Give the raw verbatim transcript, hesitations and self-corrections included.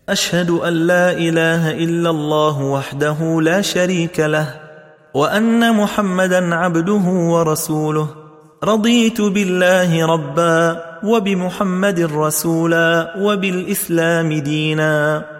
أشهد أن لا إله إلا الله وحده لا شريك له وأن محمدا عبده ورسوله. رضيت بالله ربا وبمحمد رسولا وبالإسلام دينا